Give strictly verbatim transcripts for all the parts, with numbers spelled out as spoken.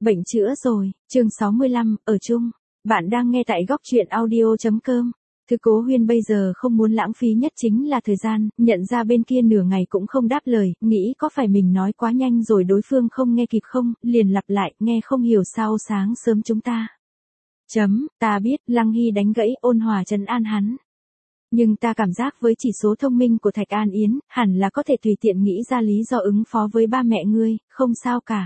Bệnh chữa rồi, chương sáu mươi lăm, ở chung. Bạn đang nghe tại góc truyện audio chấm com. Thứ Cố Huyên bây giờ không muốn lãng phí nhất chính là thời gian, nhận ra bên kia nửa ngày cũng không đáp lời, nghĩ có phải mình nói quá nhanh rồi đối phương không nghe kịp không, liền lặp lại, nghe không hiểu sao sáng sớm chúng ta. Chấm, ta biết, Lăng Hy đánh gãy ôn hòa trấn an hắn. Nhưng ta cảm giác với chỉ số thông minh của Thạch An Yến, hẳn là có thể tùy tiện nghĩ ra lý do ứng phó với ba mẹ ngươi, không sao cả.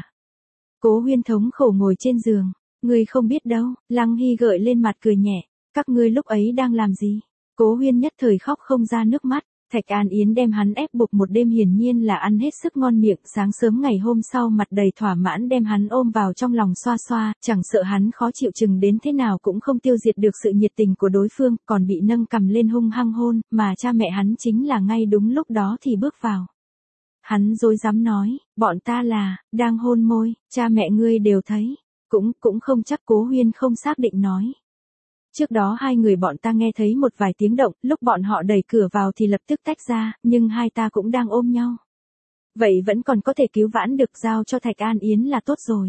Cố Huyên thống khổ ngồi trên giường, ngươi không biết đâu, Lăng Hy gợi lên mặt cười nhẹ, các ngươi lúc ấy đang làm gì? Cố Huyên nhất thời khóc không ra nước mắt, Thạch An Yến đem hắn ép buộc một đêm hiển nhiên là ăn hết sức ngon miệng, sáng sớm ngày hôm sau mặt đầy thỏa mãn đem hắn ôm vào trong lòng xoa xoa, chẳng sợ hắn khó chịu chừng đến thế nào cũng không tiêu diệt được sự nhiệt tình của đối phương, còn bị nâng cầm lên hung hăng hôn, mà cha mẹ hắn chính là ngay đúng lúc đó thì bước vào. Hắn dối dám nói, bọn ta là, đang hôn môi, cha mẹ ngươi đều thấy, cũng, cũng không chắc. Cố Huyên không xác định nói. Trước đó hai người bọn ta nghe thấy một vài tiếng động, lúc bọn họ đẩy cửa vào thì lập tức tách ra, nhưng hai ta cũng đang ôm nhau. Vậy vẫn còn có thể cứu vãn được, giao cho Thạch An Yến là tốt rồi.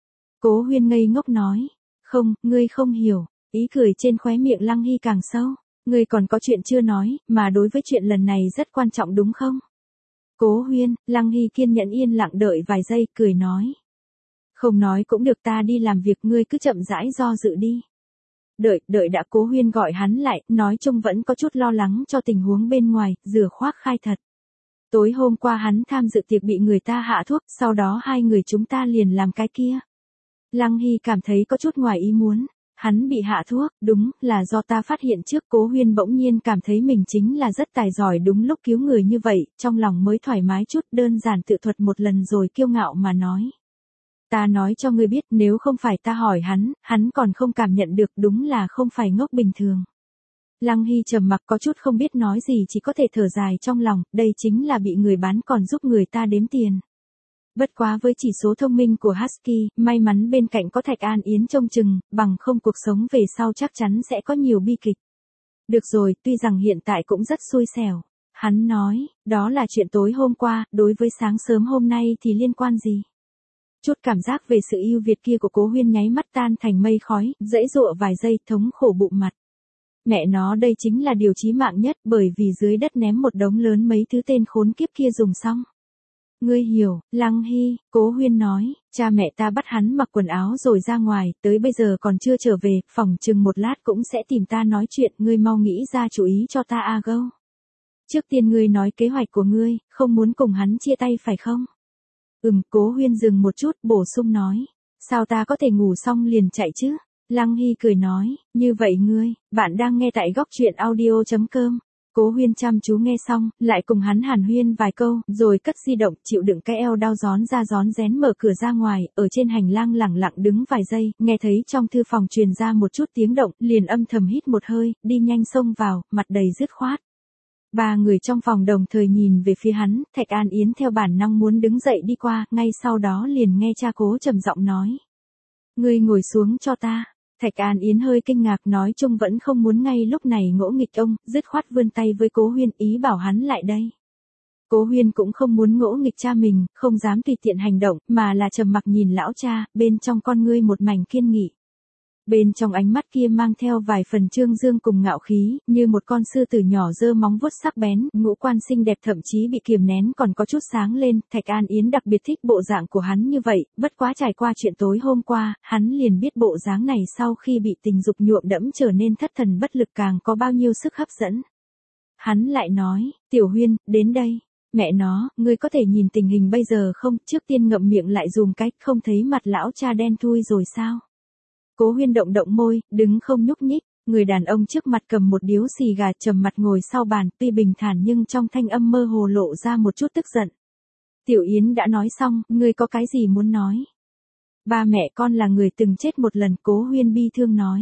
Cố Huyên ngây ngốc nói, không, ngươi không hiểu, ý cười trên khóe miệng Lăng Hy càng sâu, ngươi còn có chuyện chưa nói, mà đối với chuyện lần này rất quan trọng đúng không? Cố Huyên, Lăng Hy kiên nhẫn yên lặng đợi vài giây, cười nói. Không nói cũng được, ta đi làm việc, ngươi cứ chậm rãi do dự đi. Đợi, đợi đã. Cố Huyên gọi hắn lại, nói chung vẫn có chút lo lắng cho tình huống bên ngoài, rửa khoác khai thật. Tối hôm qua hắn tham dự tiệc bị người ta hạ thuốc, sau đó hai người chúng ta liền làm cái kia. Lăng Hy cảm thấy có chút ngoài ý muốn. Hắn bị hạ thuốc, đúng, là do ta phát hiện trước. Cố Huyên bỗng nhiên cảm thấy mình chính là rất tài giỏi đúng lúc cứu người như vậy, trong lòng mới thoải mái chút, đơn giản tự thuật một lần rồi kiêu ngạo mà nói. Ta nói cho ngươi biết, nếu không phải ta hỏi hắn, hắn còn không cảm nhận được, đúng là không phải ngốc bình thường. Lăng Hy trầm mặc có chút không biết nói gì, chỉ có thể thở dài trong lòng, đây chính là bị người bán còn giúp người ta đếm tiền. Bất quá với chỉ số thông minh của Husky, may mắn bên cạnh có Thạch An Yến trông chừng, bằng không cuộc sống về sau chắc chắn sẽ có nhiều bi kịch. Được rồi, tuy rằng hiện tại cũng rất xui xẻo. Hắn nói, đó là chuyện tối hôm qua, đối với sáng sớm hôm nay thì liên quan gì? Chút cảm giác về sự ưu việt kia của Cố Huyên nháy mắt tan thành mây khói, dãy dụa vài giây, thống khổ bụng mặt. Mẹ nó, đây chính là điều chí mạng nhất, bởi vì dưới đất ném một đống lớn mấy thứ tên khốn kiếp kia dùng xong. Ngươi hiểu, Lăng Hy, Cố Huyên nói, cha mẹ ta bắt hắn mặc quần áo rồi ra ngoài, tới bây giờ còn chưa trở về, phòng chừng một lát cũng sẽ tìm ta nói chuyện, ngươi mau nghĩ ra chủ ý cho ta a gâu. Trước tiên ngươi nói kế hoạch của ngươi, không muốn cùng hắn chia tay phải không? Ừm. Cố Huyên dừng một chút, bổ sung nói, sao ta có thể ngủ xong liền chạy chứ? Lăng Hy cười nói, như vậy ngươi, bạn đang nghe tại góc truyện audio chấm com. Cố Huyên chăm chú nghe xong, lại cùng hắn hàn huyên vài câu, rồi cất di động, chịu đựng cái eo đau rón ra rón rén mở cửa ra ngoài, ở trên hành lang lẳng lặng đứng vài giây, nghe thấy trong thư phòng truyền ra một chút tiếng động, liền âm thầm hít một hơi, đi nhanh xông vào, mặt đầy dứt khoát. Ba người trong phòng đồng thời nhìn về phía hắn, Thạch An Yến theo bản năng muốn đứng dậy đi qua, ngay sau đó liền nghe cha Cố trầm giọng nói. Ngươi ngồi xuống cho ta. Thạch An Yến hơi kinh ngạc, nói chung vẫn không muốn ngay lúc này ngỗ nghịch ông, dứt khoát vươn tay với Cố Huyên, ý bảo hắn lại đây. Cố Huyên cũng không muốn ngỗ nghịch cha mình, không dám tùy tiện hành động, mà là trầm mặc nhìn lão cha, bên trong con ngươi một mảnh kiên nghị. Bên trong ánh mắt kia mang theo vài phần trương dương cùng ngạo khí, như một con sư tử nhỏ giơ móng vuốt sắc bén, ngũ quan xinh đẹp thậm chí bị kiềm nén còn có chút sáng lên. Thạch An Yến đặc biệt thích bộ dạng của hắn như vậy, bất quá trải qua chuyện tối hôm qua, hắn liền biết bộ dáng này sau khi bị tình dục nhuộm đẫm trở nên thất thần bất lực càng có bao nhiêu sức hấp dẫn. Hắn lại nói, Tiểu Huyên, đến đây. Mẹ nó, ngươi có thể nhìn tình hình bây giờ không? Trước tiên ngậm miệng lại dùm cách, không thấy mặt lão cha đen thui rồi sao? Cố Huyên động động môi, đứng không nhúc nhích, người đàn ông trước mặt cầm một điếu xì gà trầm mặt ngồi sau bàn, tuy bình thản nhưng trong thanh âm mơ hồ lộ ra một chút tức giận. Tiểu Yến đã nói xong, ngươi có cái gì muốn nói? Ba mẹ con là người từng chết một lần, Cố Huyên bi thương nói.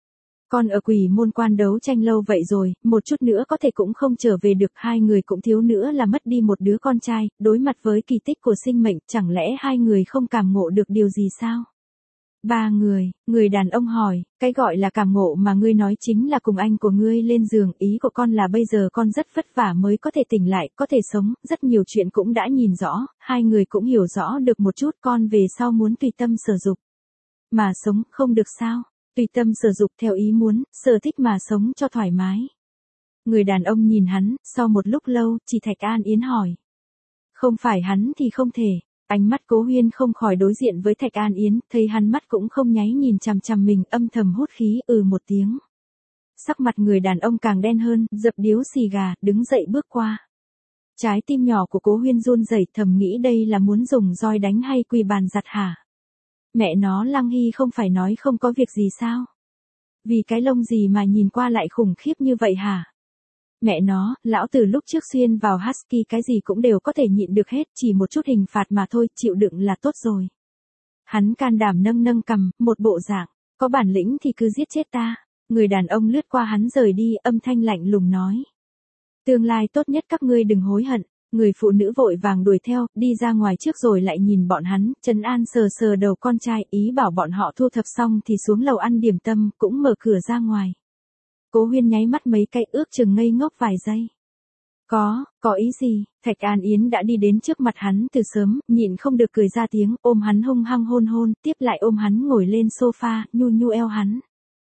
Con ở Quỷ Môn Quan đấu tranh lâu vậy rồi, một chút nữa có thể cũng không trở về được, hai người cũng thiếu nữa là mất đi một đứa con trai, đối mặt với kỳ tích của sinh mệnh, chẳng lẽ hai người không cảm ngộ được điều gì sao? Ba người, người đàn ông hỏi, cái gọi là cảm ngộ mà ngươi nói chính là cùng anh của ngươi lên giường, ý của con là bây giờ con rất vất vả mới có thể tỉnh lại, có thể sống, rất nhiều chuyện cũng đã nhìn rõ, hai người cũng hiểu rõ được một chút, con về sau muốn tùy tâm sở dục. Mà sống không được sao? Tùy tâm sở dục theo ý muốn, sở thích mà sống cho thoải mái. Người đàn ông nhìn hắn, sau một lúc lâu, chỉ Thạch An Yến hỏi. Không phải hắn thì không thể. Ánh mắt Cố Huyên không khỏi đối diện với Thạch An Yến, thấy hắn mắt cũng không nháy nhìn chằm chằm mình, âm thầm hút khí, ừ một tiếng. Sắc mặt người đàn ông càng đen hơn, dập điếu xì gà, đứng dậy bước qua. Trái tim nhỏ của Cố Huyên run rẩy, thầm nghĩ đây là muốn dùng roi đánh hay quỳ bàn giặt hả? Mẹ nó, Lăng Hy không phải nói không có việc gì sao? Vì cái lông gì mà nhìn qua lại khủng khiếp như vậy hả? Mẹ nó, lão tử lúc trước xuyên vào husky cái gì cũng đều có thể nhịn được hết, chỉ một chút hình phạt mà thôi, chịu đựng là tốt rồi. Hắn can đảm nâng nâng cằm, một bộ dạng, có bản lĩnh thì cứ giết chết ta. Người đàn ông lướt qua hắn rời đi, âm thanh lạnh lùng nói. Tương lai tốt nhất các ngươi đừng hối hận. Người phụ nữ vội vàng đuổi theo, đi ra ngoài trước rồi lại nhìn bọn hắn, trấn an sờ sờ đầu con trai, ý bảo bọn họ thu thập xong thì xuống lầu ăn điểm tâm, cũng mở cửa ra ngoài. Cố Huyên nháy mắt mấy cái, ước chừng ngây ngốc vài giây. Có, có ý gì? Thạch An Yến đã đi đến trước mặt hắn từ sớm, nhịn không được cười ra tiếng, ôm hắn hung hăng hôn hôn, tiếp lại ôm hắn ngồi lên sofa, nhu nhu eo hắn.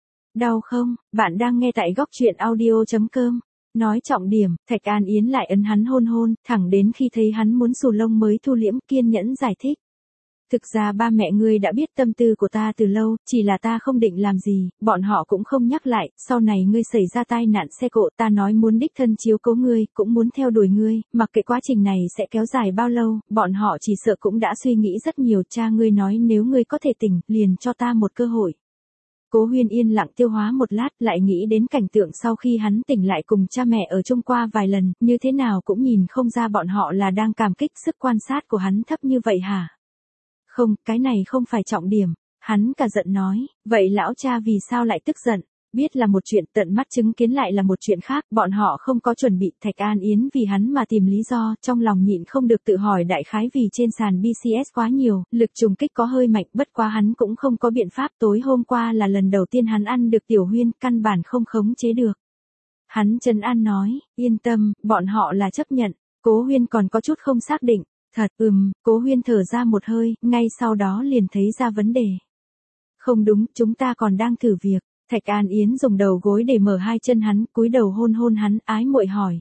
Đau không? Bạn đang nghe tại góc truyện audio chấm com. Nói trọng điểm, Thạch An Yến lại ấn hắn hôn hôn, thẳng đến khi thấy hắn muốn xù lông mới thu liễm, kiên nhẫn giải thích. Thực ra ba mẹ ngươi đã biết tâm tư của ta từ lâu, chỉ là ta không định làm gì, bọn họ cũng không nhắc lại, sau này ngươi xảy ra tai nạn xe cộ, ta nói muốn đích thân chiếu cố ngươi, cũng muốn theo đuổi ngươi, mặc kệ quá trình này sẽ kéo dài bao lâu, bọn họ chỉ sợ cũng đã suy nghĩ rất nhiều, cha ngươi nói nếu ngươi có thể tỉnh, liền cho ta một cơ hội. Cố Huyên yên lặng tiêu hóa một lát, lại nghĩ đến cảnh tượng sau khi hắn tỉnh lại cùng cha mẹ ở chung qua vài lần, như thế nào cũng nhìn không ra bọn họ là đang cảm kích sức quan sát của hắn thấp như vậy hả? Không, cái này không phải trọng điểm. Hắn cả giận nói, vậy lão cha vì sao lại tức giận? Biết là một chuyện, tận mắt chứng kiến lại là một chuyện khác, bọn họ không có chuẩn bị. Thạch An Yến vì hắn mà tìm lý do, trong lòng nhịn không được tự hỏi đại khái vì trên sàn bê xê ét quá nhiều, lực trùng kích có hơi mạnh, bất quá hắn cũng không có biện pháp. Tối hôm qua là lần đầu tiên hắn ăn được Tiểu Huyên, căn bản không khống chế được. Hắn trấn an nói, yên tâm, bọn họ là chấp nhận. Cố Huyên còn có chút không xác định. Thật, ừm, Cố Huyên thở ra một hơi, ngay sau đó liền thấy ra vấn đề. Không đúng, chúng ta còn đang thử việc. Thạch An Yến dùng đầu gối để mở hai chân hắn, cúi đầu hôn hôn hắn, ái muội hỏi.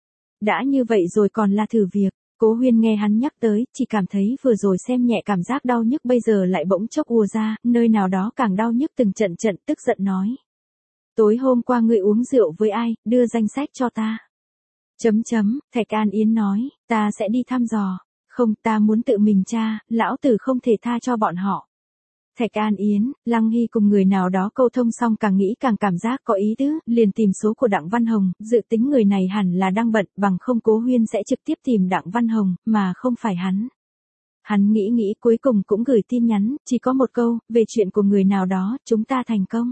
Đã như vậy rồi còn là thử việc. Cố Huyên nghe hắn nhắc tới, chỉ cảm thấy vừa rồi xem nhẹ cảm giác đau nhức bây giờ lại bỗng chốc ùa ra, nơi nào đó càng đau nhức từng trận trận, tức giận nói. Tối hôm qua ngươi uống rượu với ai, đưa danh sách cho ta. Chấm chấm, Thạch An Yến nói, ta sẽ đi thăm dò. Không, ta muốn tự mình tra, lão tử không thể tha cho bọn họ. Thạch An Yến, Lăng Hy cùng người nào đó câu thông xong càng nghĩ càng cảm giác có ý tứ, liền tìm số của Đặng Văn Hồng, dự tính người này hẳn là đang bận, bằng không Cố Huyên sẽ trực tiếp tìm Đặng Văn Hồng, mà không phải hắn. Hắn nghĩ nghĩ cuối cùng cũng gửi tin nhắn, chỉ có một câu, về chuyện của người nào đó, chúng ta thành công.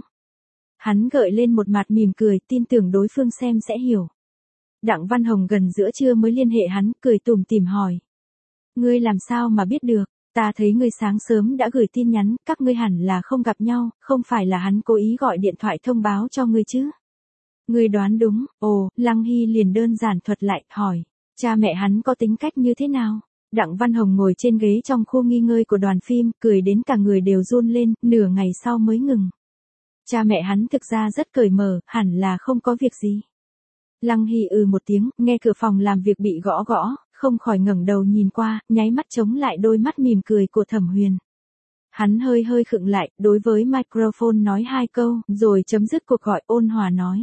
Hắn gợi lên một mặt mỉm cười, tin tưởng đối phương xem sẽ hiểu. Đặng Văn Hồng gần giữa trưa mới liên hệ hắn, cười tủm tỉm hỏi. Ngươi làm sao mà biết được, ta thấy ngươi sáng sớm đã gửi tin nhắn, các ngươi hẳn là không gặp nhau, không phải là hắn cố ý gọi điện thoại thông báo cho ngươi chứ. Ngươi đoán đúng, ồ, Lăng Hy liền đơn giản thuật lại, hỏi, cha mẹ hắn có tính cách như thế nào? Đặng Văn Hồng ngồi trên ghế trong khu nghỉ ngơi của đoàn phim, cười đến cả người đều run lên, nửa ngày sau mới ngừng. Cha mẹ hắn thực ra rất cởi mở, hẳn là không có việc gì. Lăng Hy ừ một tiếng, nghe cửa phòng làm việc bị gõ gõ, không khỏi ngẩng đầu nhìn qua, nháy mắt chống lại đôi mắt mỉm cười của Thẩm Huyền. Hắn hơi hơi khựng lại, đối với microphone nói hai câu, rồi chấm dứt cuộc gọi, ôn hòa nói.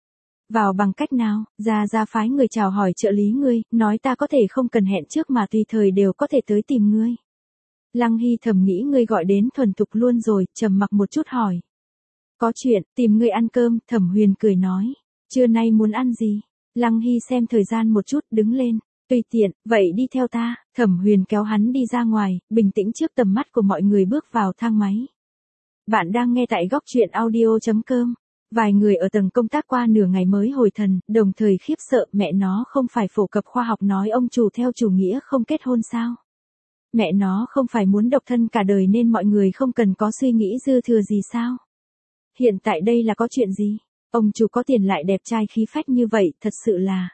Vào bằng cách nào, ra ra phái người chào hỏi trợ lý ngươi, nói ta có thể không cần hẹn trước mà tùy thời đều có thể tới tìm ngươi. Lăng Hy thầm nghĩ ngươi gọi đến thuần thục luôn rồi, trầm mặc một chút hỏi. Có chuyện, tìm ngươi ăn cơm, Thẩm Huyền cười nói. Trưa nay muốn ăn gì? Lăng Hy xem thời gian một chút, đứng lên. Tùy tiện, vậy đi theo ta. Thẩm Huyền kéo hắn đi ra ngoài, bình tĩnh trước tầm mắt của mọi người bước vào thang máy. Bạn đang nghe tại góc truyện audio chấm com. Vài người ở tầng công tác qua nửa ngày mới hồi thần, đồng thời khiếp sợ, mẹ nó không phải phổ cập khoa học nói ông chủ theo chủ nghĩa không kết hôn sao? Mẹ nó không phải muốn độc thân cả đời nên mọi người không cần có suy nghĩ dư thừa gì sao? Hiện tại đây là có chuyện gì? Ông chủ có tiền lại đẹp trai khí phách như vậy, thật sự là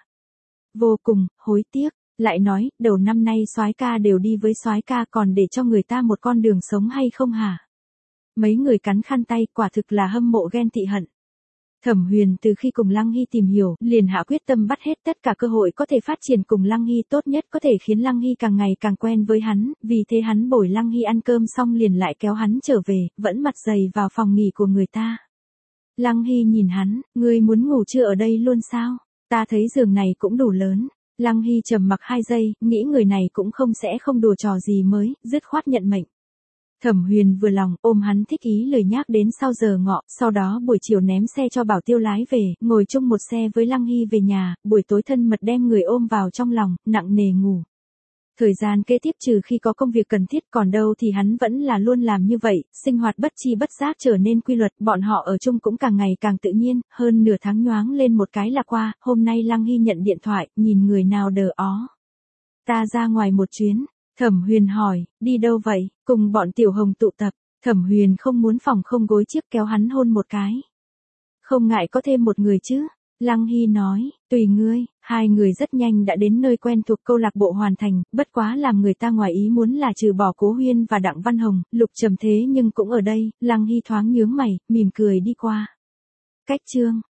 vô cùng hối tiếc. Lại nói, đầu năm nay soái ca đều đi với soái ca, còn để cho người ta một con đường sống hay không hả? mấy người cắn khăn tay, quả thực là hâm mộ ghen tị hận. Thẩm Huyền từ khi cùng Lăng Hy tìm hiểu, liền hạ quyết tâm bắt hết tất cả cơ hội có thể phát triển cùng Lăng Hy, tốt nhất có thể khiến Lăng Hy càng ngày càng quen với hắn, vì thế hắn bồi Lăng Hy ăn cơm xong liền lại kéo hắn trở về, vẫn mặt dày vào phòng nghỉ của người ta. Lăng Hy nhìn hắn, ngươi muốn ngủ trưa ở đây luôn sao? Ta thấy giường này cũng đủ lớn. Lăng Hy trầm mặc hai giây, nghĩ người này cũng không sẽ không đùa trò gì mới, dứt khoát nhận mệnh. Thẩm Huyền vừa lòng, ôm hắn thích ý lời nhắc đến sau giờ ngọ, sau đó buổi chiều ném xe cho Bảo Tiêu lái về, ngồi chung một xe với Lăng Hy về nhà, buổi tối thân mật đem người ôm vào trong lòng, nặng nề ngủ. Thời gian kế tiếp trừ khi có công việc cần thiết còn đâu thì hắn vẫn là luôn làm như vậy, sinh hoạt bất chi bất giác trở nên quy luật, bọn họ ở chung cũng càng ngày càng tự nhiên, hơn nửa tháng nhoáng lên một cái là qua, hôm nay Lăng Hy nhận điện thoại, nhìn người nào đờ ó. Ta ra ngoài một chuyến. Thẩm Huyền hỏi, đi đâu vậy? Cùng bọn Tiểu Hồng tụ tập. Thẩm Huyền không muốn phòng không gối chiếc, kéo hắn hôn một cái. Không ngại có thêm một người chứ? Lăng Hy nói, tùy ngươi. Hai người rất nhanh đã đến nơi quen thuộc câu lạc bộ Hoàn Thành, bất quá làm người ta ngoài ý muốn là trừ bỏ Cố Huyên và Đặng Văn Hồng, Lục Trầm thế nhưng cũng ở đây. Lăng Hy thoáng nhướng mày, mỉm cười đi qua. Cách Trương,